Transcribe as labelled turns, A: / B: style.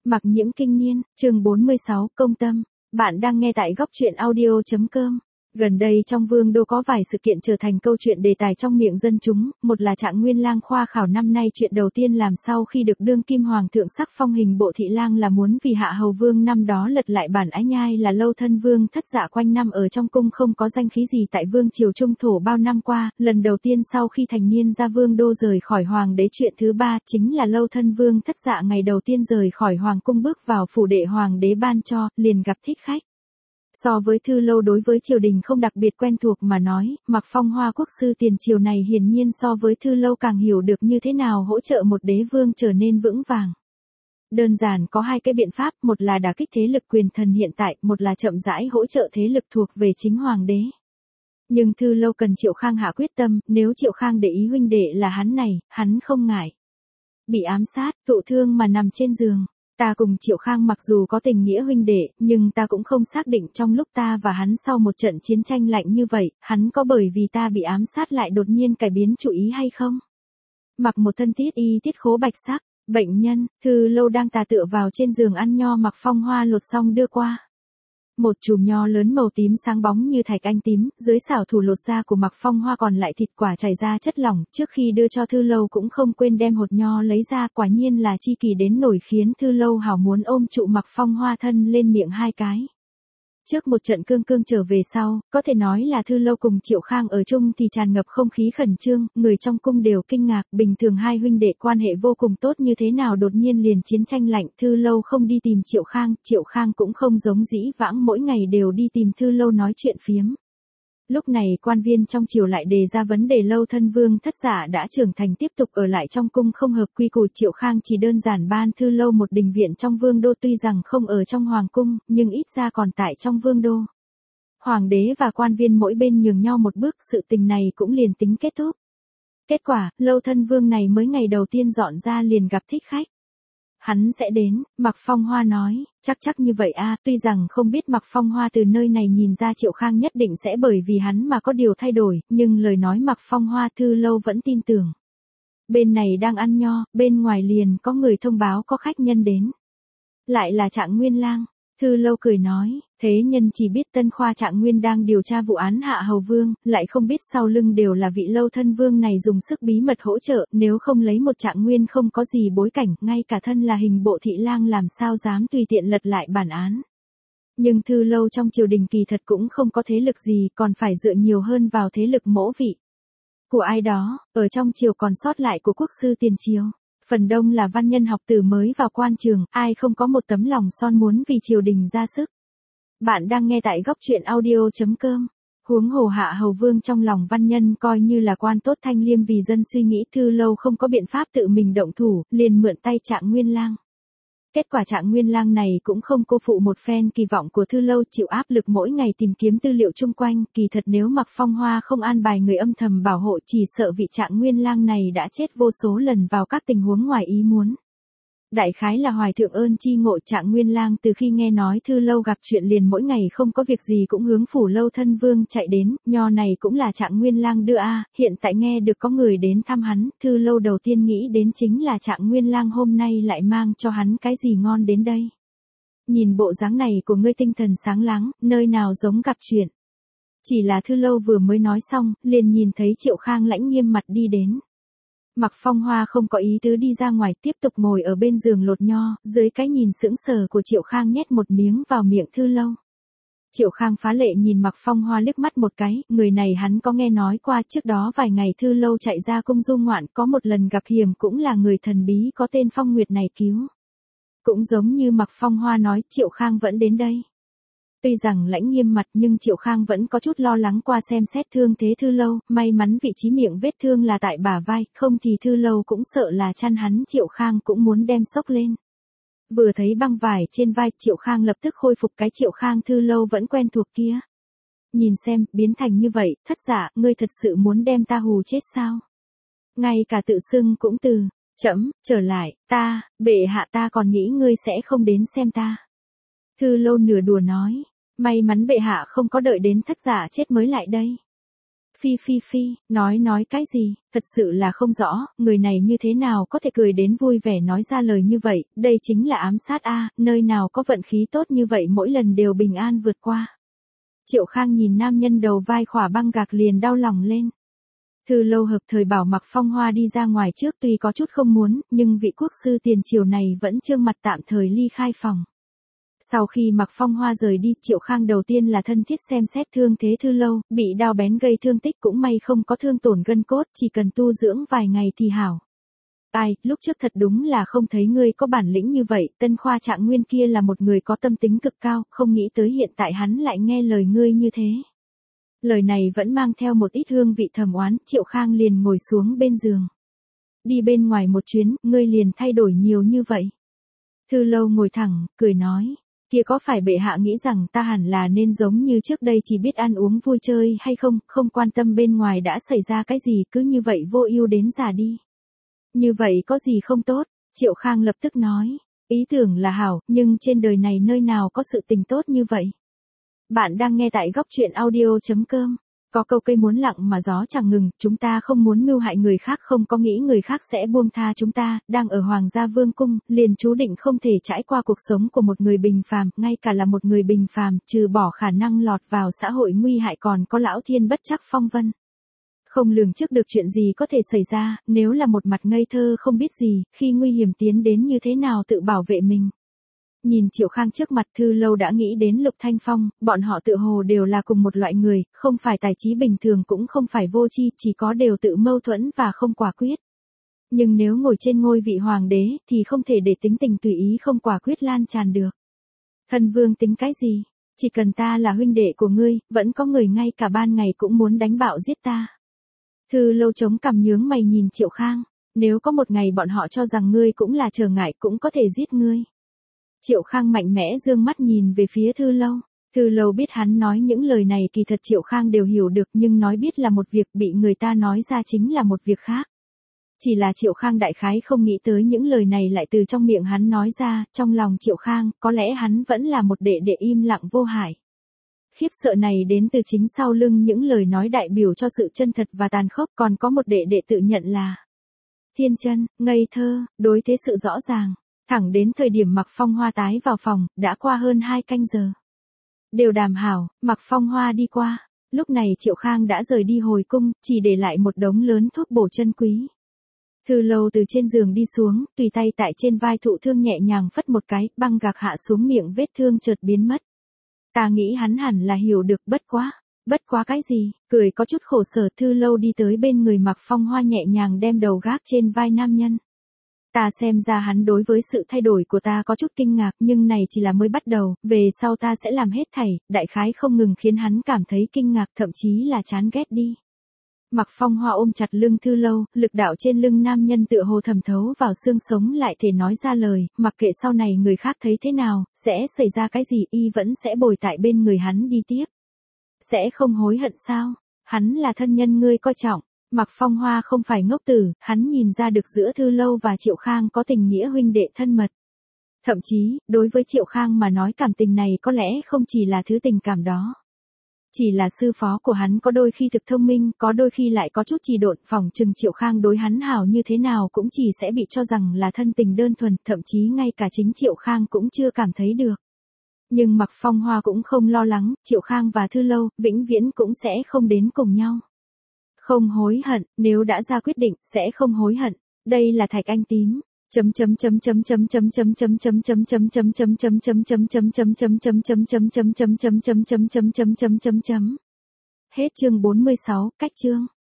A: Mặc Nhiễm Kinh Niên, chương 46, Công Tâm. Bạn đang nghe tại góc truyện audio.com. Gần đây trong Vương đô có vài sự kiện trở thành câu chuyện đề tài trong miệng dân chúng, một là Trạng Nguyên Lang khoa khảo năm nay chuyện đầu tiên làm sau khi được đương kim hoàng thượng sắc phong hình bộ thị lang là muốn vì Hạ Hầu Vương năm đó lật lại bản Ái Nhai là Lâu Thân Vương thất dạ quanh năm ở trong cung không có danh khí gì tại vương triều trung thổ bao năm qua, lần đầu tiên sau khi thành niên ra Vương đô rời khỏi hoàng đế chuyện thứ ba chính là Lâu Thân Vương thất dạ ngày đầu tiên rời khỏi hoàng cung bước vào phủ đệ hoàng đế ban cho, liền gặp thích khách. So với Thư Lâu đối với triều đình không đặc biệt quen thuộc mà nói, Mạc Phong Hoa quốc sư tiền triều này hiển nhiên so với Thư Lâu càng hiểu được như thế nào hỗ trợ một đế vương trở nên vững vàng. Đơn giản có hai cái biện pháp, một là đả kích thế lực quyền thần hiện tại, một là chậm rãi hỗ trợ thế lực thuộc về chính hoàng đế. Nhưng Thư Lâu cần Triệu Khang hạ quyết tâm, nếu Triệu Khang để ý huynh đệ là hắn này, hắn không ngại. Bị ám sát, thụ thương mà nằm trên giường. Ta cùng Triệu Khang mặc dù có tình nghĩa huynh đệ, nhưng ta cũng không xác định trong lúc ta và hắn sau một trận chiến tranh lạnh như vậy, hắn có bởi vì ta bị ám sát lại đột nhiên cải biến chủ ý hay không? Mặc một thân tiết khố bạch sắc, bệnh nhân, Thư Lâu đang tà tựa vào trên giường ăn nho Mạc Phong Hoa lột xong đưa qua. Một chùm nho lớn màu tím sáng bóng như thạch anh tím, dưới xảo thủ lột da của Mạc Phong Hoa còn lại thịt quả chảy ra chất lỏng, trước khi đưa cho Thư Lâu cũng không quên đem hột nho lấy ra, quả nhiên là chi kỳ đến nổi khiến Thư Lâu hảo muốn ôm trụ Mạc Phong Hoa thân lên miệng hai cái. Trước một trận cương trở về sau, có thể nói là Thư Lâu cùng Triệu Khang ở chung thì tràn ngập không khí khẩn trương, người trong cung đều kinh ngạc, bình thường hai huynh đệ quan hệ vô cùng tốt như thế nào đột nhiên liền chiến tranh lạnh, Thư Lâu không đi tìm Triệu Khang cũng không giống dĩ vãng mỗi ngày đều đi tìm Thư Lâu nói chuyện phiếm. Lúc này quan viên trong triều lại đề ra vấn đề Lâu Thân Vương thất dạ đã trưởng thành tiếp tục ở lại trong cung không hợp quy củ, Triệu Khang chỉ đơn giản ban Thư Lâu một đình viện trong vương đô, tuy rằng không ở trong hoàng cung, nhưng ít ra còn tại trong vương đô. Hoàng đế và quan viên mỗi bên nhường nhau một bước, sự tình này cũng liền tính kết thúc. Kết quả, Lâu Thân Vương này mới ngày đầu tiên dọn ra liền gặp thích khách. Hắn sẽ đến, Mạc Phong Hoa nói, chắc như vậy a, tuy rằng không biết Mạc Phong Hoa từ nơi này nhìn ra Triệu Khang nhất định sẽ bởi vì hắn mà có điều thay đổi, nhưng lời nói Mạc Phong Hoa Thư Lâu vẫn tin tưởng. Bên này đang ăn nho, bên ngoài liền có người thông báo có khách nhân đến. Lại là Trạng Nguyên Lang. Thư Lâu cười nói, thế nhân chỉ biết Tân Khoa Trạng Nguyên đang điều tra vụ án Hạ Hầu Vương, lại không biết sau lưng đều là vị Lâu Thân Vương này dùng sức bí mật hỗ trợ, nếu không lấy một Trạng Nguyên không có gì bối cảnh, ngay cả thân là hình bộ thị lang làm sao dám tùy tiện lật lại bản án. Nhưng Thư Lâu trong triều đình kỳ thật cũng không có thế lực gì, còn phải dựa nhiều hơn vào thế lực mỗ vị của ai đó, ở trong triều còn sót lại của quốc sư tiền triều. Phần đông là văn nhân học tử mới vào quan trường, ai không có một tấm lòng son muốn vì triều đình ra sức. Bạn đang nghe tại góc truyện audio.com. Huống hồ Hạ Hầu Vương trong lòng văn nhân coi như là quan tốt thanh liêm vì dân suy nghĩ, Thư Lâu không có biện pháp tự mình động thủ, liền mượn tay Trạng Nguyên Lang. Kết quả Trạng Nguyên Lang này cũng không cô phụ một phen kỳ vọng của Thư Lâu, chịu áp lực mỗi ngày tìm kiếm tư liệu chung quanh, kỳ thật nếu Mạc Phong Hoa không an bài người âm thầm bảo hộ chỉ sợ vị Trạng Nguyên Lang này đã chết vô số lần vào các tình huống ngoài ý muốn. Đại khái là hoài thượng ơn chi ngộ, Trạng Nguyên Lang từ khi nghe nói Thư Lâu gặp chuyện liền mỗi ngày không có việc gì cũng hướng phủ Lâu Thân Vương chạy đến, nho này cũng là Trạng Nguyên Lang đưa a, hiện tại nghe được có người đến thăm hắn, Thư Lâu đầu tiên nghĩ đến chính là Trạng Nguyên Lang hôm nay lại mang cho hắn cái gì ngon đến đây. Nhìn bộ dáng này của ngươi tinh thần sáng láng, nơi nào giống gặp chuyện. Chỉ là Thư Lâu vừa mới nói xong, liền nhìn thấy Triệu Khang lãnh nghiêm mặt đi đến. Mạc Phong Hoa không có ý tứ đi ra ngoài, tiếp tục ngồi ở bên giường lột nho, dưới cái nhìn sững sờ của Triệu Khang nhét một miếng vào miệng Thư Lâu. Triệu Khang phá lệ nhìn Mạc Phong Hoa liếc mắt một cái, người này hắn có nghe nói qua, trước đó vài ngày Thư Lâu chạy ra cung du ngoạn, có một lần gặp hiểm cũng là người thần bí có tên Phong Nguyệt này cứu. Cũng giống như Mạc Phong Hoa nói, Triệu Khang vẫn đến đây. Tuy rằng lãnh nghiêm mặt nhưng Triệu Khang vẫn có chút lo lắng qua xem xét thương thế Thư Lâu, may mắn vị trí miệng vết thương là tại bả vai, không thì Thư Lâu cũng sợ là chăn hắn, Triệu Khang cũng muốn đem xốc lên. Vừa thấy băng vải trên vai, Triệu Khang lập tức khôi phục cái Triệu Khang Thư Lâu vẫn quen thuộc kia. Nhìn xem, biến thành như vậy, thất dạ, ngươi thật sự muốn đem ta hù chết sao? Ngay cả tự xưng cũng từ, trở lại, ta, bệ hạ ta còn nghĩ ngươi sẽ không đến xem ta. Thư Lâu nửa đùa nói, may mắn bệ hạ không có đợi đến thất dạ chết mới lại đây. Phi, nói cái gì, thật sự là không rõ, người này như thế nào có thể cười đến vui vẻ nói ra lời như vậy, đây chính là ám sát a, nơi nào có vận khí tốt như vậy mỗi lần đều bình an vượt qua. Triệu Khang nhìn nam nhân đầu vai khỏa băng gạc liền đau lòng lên. Thư Lâu hợp thời bảo Mạc Phong Hoa đi ra ngoài trước, tuy có chút không muốn, nhưng vị quốc sư tiền triều này vẫn trương mặt tạm thời ly khai phòng. Sau khi Mạc Phong Hoa rời đi, Triệu Khang đầu tiên là thân thiết xem xét thương thế Thư Lâu, bị đao bén gây thương tích cũng may không có thương tổn gân cốt, chỉ cần tu dưỡng vài ngày thì hảo. Ai, lúc trước thật đúng là không thấy ngươi có bản lĩnh như vậy, Tân Khoa Trạng Nguyên kia là một người có tâm tính cực cao, không nghĩ tới hiện tại hắn lại nghe lời ngươi như thế. Lời này vẫn mang theo một ít hương vị thầm oán, Triệu Khang liền ngồi xuống bên giường. Đi bên ngoài một chuyến, ngươi liền thay đổi nhiều như vậy. Thư Lâu ngồi thẳng, cười nói, kia có phải bệ hạ nghĩ rằng ta hẳn là nên giống như trước đây chỉ biết ăn uống vui chơi hay không, không quan tâm bên ngoài đã xảy ra cái gì, cứ như vậy vô ưu đến già đi. Như vậy có gì không tốt, Triệu Khang lập tức nói, ý tưởng là hảo, nhưng trên đời này nơi nào có sự tình tốt như vậy. Bạn đang nghe tại góc truyện audio.com. Có câu cây muốn lặng mà gió chẳng ngừng, chúng ta không muốn mưu hại người khác, không có nghĩ người khác sẽ buông tha chúng ta, đang ở Hoàng gia Vương cung, liền chú định không thể trải qua cuộc sống của một người bình phàm, ngay cả là một người bình phàm, trừ bỏ khả năng lọt vào xã hội nguy hại còn có lão thiên bất trắc phong vân. Không lường trước được chuyện gì có thể xảy ra, nếu là một mặt ngây thơ không biết gì, khi nguy hiểm tiến đến như thế nào tự bảo vệ mình. Nhìn Triệu Khang trước mặt, Thư Lâu đã nghĩ đến Lục Thanh Phong, bọn họ tự hồ đều là cùng một loại người, không phải tài trí bình thường cũng không phải vô tri, chỉ có đều tự mâu thuẫn và không quả quyết. Nhưng nếu ngồi trên ngôi vị hoàng đế, thì không thể để tính tình tùy ý không quả quyết lan tràn được. Thân vương tính cái gì? Chỉ cần ta là huynh đệ của ngươi, vẫn có người ngay cả ban ngày cũng muốn đánh bạo giết ta. Thư Lâu chống cằm nhướng mày nhìn Triệu Khang, nếu có một ngày bọn họ cho rằng ngươi cũng là trở ngại cũng có thể giết ngươi. Triệu Khang mạnh mẽ dương mắt nhìn về phía Thư Lâu. Thư Lâu biết hắn nói những lời này kỳ thật Triệu Khang đều hiểu được, nhưng nói biết là một việc, bị người ta nói ra chính là một việc khác. Chỉ là Triệu Khang đại khái không nghĩ tới những lời này lại từ trong miệng hắn nói ra, trong lòng Triệu Khang, có lẽ hắn vẫn là một đệ đệ im lặng vô hại. Khiếp sợ này đến từ chính sau lưng những lời nói đại biểu cho sự chân thật và tàn khốc, còn có một đệ đệ tự nhận là thiên chân, ngây thơ, đối thế sự rõ ràng. Thẳng đến thời điểm Mạc Phong Hoa tái vào phòng, đã qua hơn 2 canh giờ. Đều đàm hảo, Mạc Phong Hoa đi qua. Lúc này Triệu Khang đã rời đi hồi cung, chỉ để lại một đống lớn thuốc bổ chân quý. Thư Lâu từ trên giường đi xuống, tùy tay tại trên vai thụ thương nhẹ nhàng phất một cái, băng gạc hạ xuống miệng vết thương chợt biến mất. Ta nghĩ hắn hẳn là hiểu được, bất quá cái gì, cười có chút khổ sở. Thư Lâu đi tới bên người Mạc Phong Hoa nhẹ nhàng đem đầu gác trên vai nam nhân. Ta xem ra hắn đối với sự thay đổi của ta có chút kinh ngạc, nhưng này chỉ là mới bắt đầu, về sau ta sẽ làm hết thảy, đại khái không ngừng khiến hắn cảm thấy kinh ngạc, thậm chí là chán ghét đi. Mạc Phong Hoa ôm chặt lưng Thư Lâu, lực đạo trên lưng nam nhân tựa hồ thẩm thấu vào xương sống lại thể nói ra lời, mặc kệ sau này người khác thấy thế nào, sẽ xảy ra cái gì, y vẫn sẽ bồi tại bên người hắn đi tiếp. Sẽ không hối hận sao? Hắn là thân nhân ngươi coi trọng. Mạc Phong Hoa không phải ngốc tử, hắn nhìn ra được giữa Thư Lâu và Triệu Khang có tình nghĩa huynh đệ thân mật. Thậm chí, đối với Triệu Khang mà nói cảm tình này có lẽ không chỉ là thứ tình cảm đó. Chỉ là sư phó của hắn có đôi khi thực thông minh, có đôi khi lại có chút trì độn, phỏng chừng Triệu Khang đối hắn hảo như thế nào cũng chỉ sẽ bị cho rằng là thân tình đơn thuần, thậm chí ngay cả chính Triệu Khang cũng chưa cảm thấy được. Nhưng Mạc Phong Hoa cũng không lo lắng, Triệu Khang và Thư Lâu, vĩnh viễn cũng sẽ không đến cùng nhau. Không hối hận, nếu đã ra quyết định, sẽ không hối hận. Đây là thạch anh tím. Hết chương 46, cách chương.